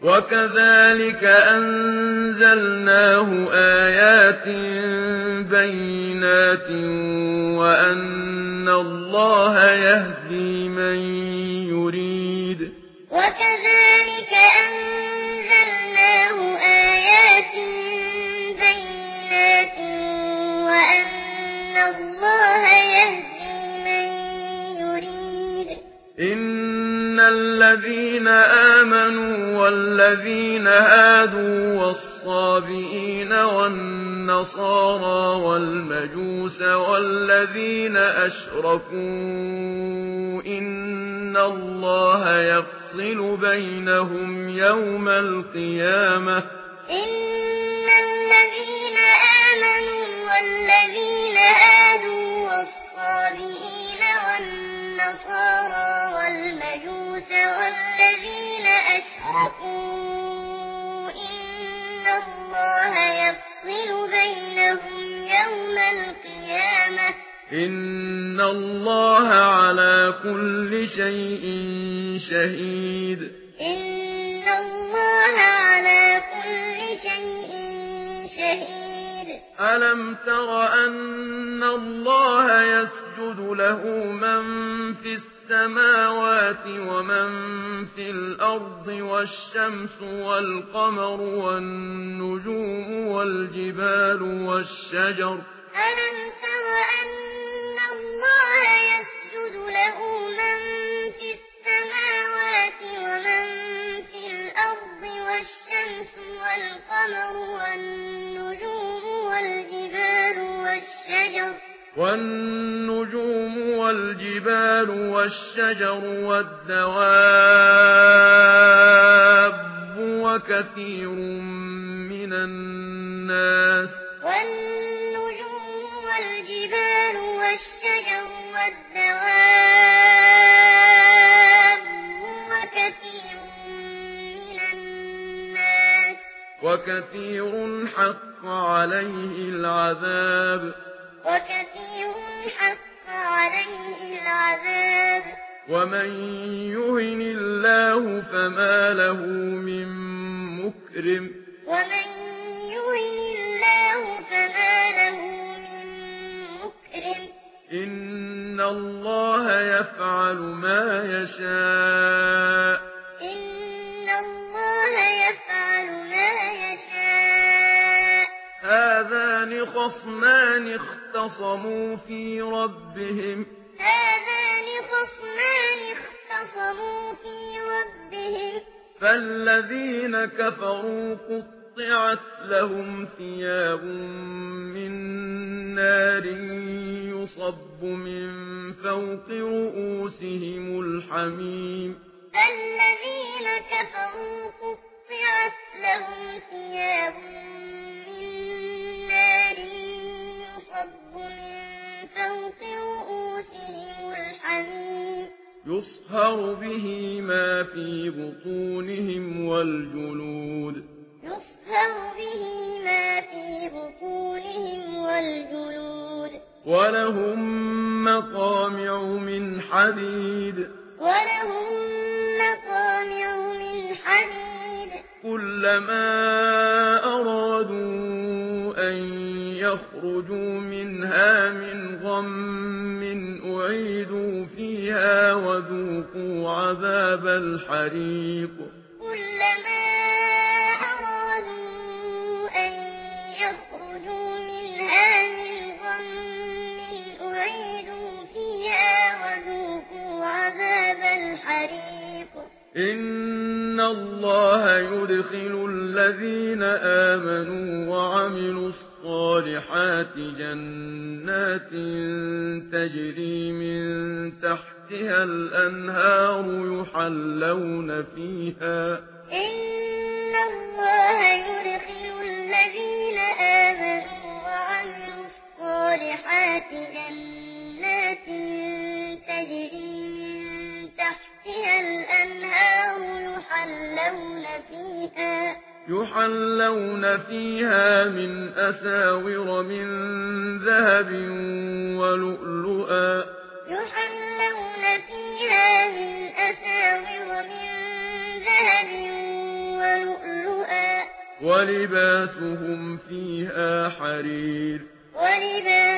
وكذلك أنزلناه آيات بينات وأن الله يهدي من يريد وكذلك أنزلناه آيات بينات وأن الله يهدي من يريد إن الذين آمنوا والذين هادوا والصابئين والنصارى والمجوس والذين أشركوا إن الله يفصل بينهم يوم القيامة إن الذين آمنوا والذين هادوا والصابئين والنصارى والمجوس والذين أشركوا إن الله يفصل بينهم يوم القيامة إن الله على كل شيء شهيد إن الله على كل شيء شهيد ألم تر أن الله يسجد له من في السماوات ومن في الأرض والشمس والقمر والنجوم والجبال والشجر ألم تر أن الله يسجد له من في السماوات ومن في الأرض والشمس والقمر والجبال والشجر والدواب وكثير من الناس وكثير حق عليه العذاب ومن يهن الله فما له من مكرم إن الله يفعل ما يشاء هذان خصمان اختصموا في ربهم فالذين كفروا قطعت لهم ثياب من نار يصب من فوق رؤوسهم الحميم الذين كفروا قطعت لهم ثياب من نار يصب من فوق رؤوسهم الحميم يصهر به ما في بطونهم والجلود ولهم مقامع من حديد كلما أرادوا أن يخرجوا منها من غم أعيدوا فيها وذوقوا عذاب الحريق كلما أرادوا أن يخرجوا منها من غم أعيدوا فيها وذوقوا عذاب الحريق إن الله يدخل الذين آمنوا وعملوا الصالحات جنات تجري من تحتها الأنهار يحلون فيها إن الله يدخل الذين آمنوا وعملوا الصالحات جنات تجري من تحتها الأنهار يحلون فيها من أساور من ذهب ولؤلؤا يحلون فيها من أساور من ذهب ولباسهم فيها حرير